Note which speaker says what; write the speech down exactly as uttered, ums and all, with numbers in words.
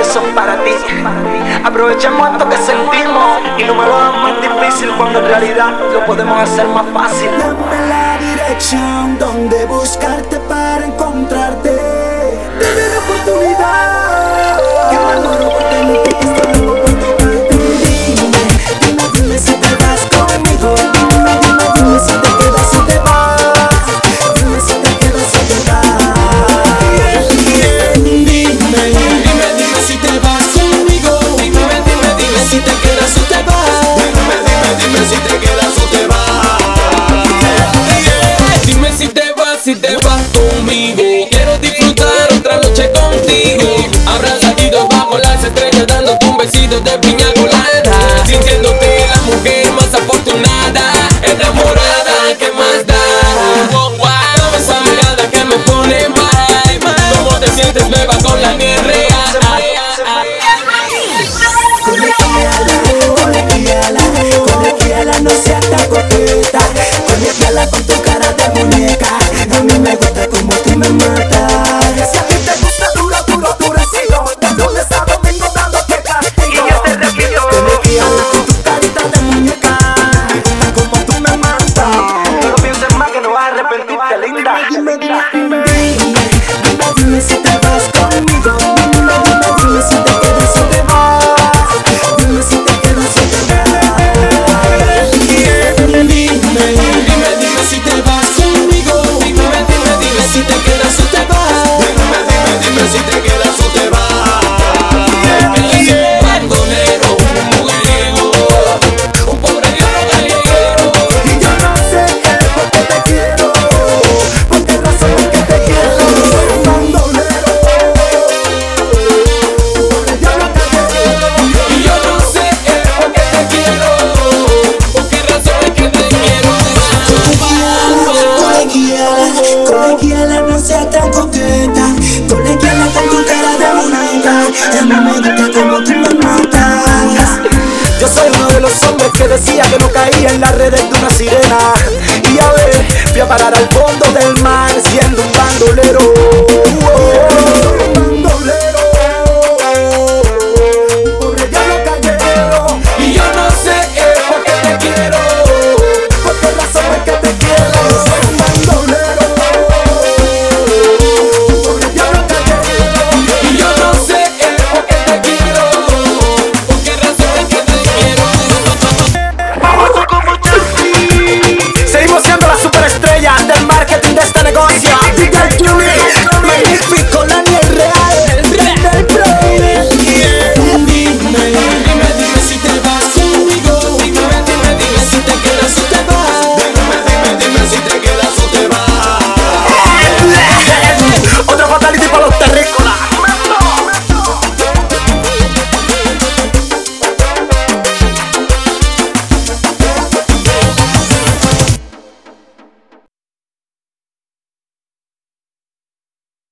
Speaker 1: son para ti. Aprovechemos esto que sentimos y no me lo hagas más difícil cuando en realidad lo podemos hacer más fácil.
Speaker 2: Dame la dirección donde buscarte para encontrarte. Dame la oportunidad que me muero por tener que estar loco por tocarte. Dime, dime, dime si te vas conmigo. Dime, dime, dime si te quedas o te vas. Dime si te quedas o te vas. Dime, dime, dime si te vas conmigo. Dime, dime, dime si te quedas o te vas.
Speaker 3: Dime, dime, dime si te quedas o te vas.
Speaker 4: Dime si te vas, si te vas conmigo. Quiero disfrutar otra noche contigo. Abrazaditos bajo las estrellas, dándote un besito de piña colada. Sintiéndote la mujer más afortunada, enamorada, ¿qué más da? Oh, wow, esa mirada que me pone mal, mal. ¿Cómo te sientes, beba, con la miel real?
Speaker 2: Colegiala, colegiala, no seas tan coqueta. Colegiala con tu cara de muñeca. A mí me gusta como tú me matas. Si a ti te gusta duro, duro, durecido, de lunes a domingo dándote castigo.
Speaker 1: Y yo te repito,
Speaker 2: Colegiala con tu carita de muñeca. Me gusta como tú me matas.
Speaker 1: no lo pienses más que no vas a arrepentirte, linda.
Speaker 2: Dime, dime, dime, dime, dime, dime si te vas conmigo. Dime, dime, dime si te quedas o te vas. Dime si te quedas o te vas. Dime, dime, dime si te vas conmigo. Dime, dime, dime si te quedas o te vas.
Speaker 3: Dime, dime, dime si te quedas o te vas.
Speaker 4: Bandolero, un mujeriego, un pobre diablo callejero.
Speaker 2: Y yo no sé qué, por qué te quiero, por qué razón es que te quiero. Soy un bandolero, pobre diablo callejero.
Speaker 4: Y yo no sé eh, por qué te quiero, por qué razón es que te quiero.
Speaker 2: Colegiala, colegiala, no seas tan coqueta. Colegiala con tu cara de muñeca. A mí me gusta como tú me matas.
Speaker 1: Yo soy uno de los hombres que decía que no caía en las redes de una sirena. Y a ver, fui a parar al fondo del mar siendo un bandolero.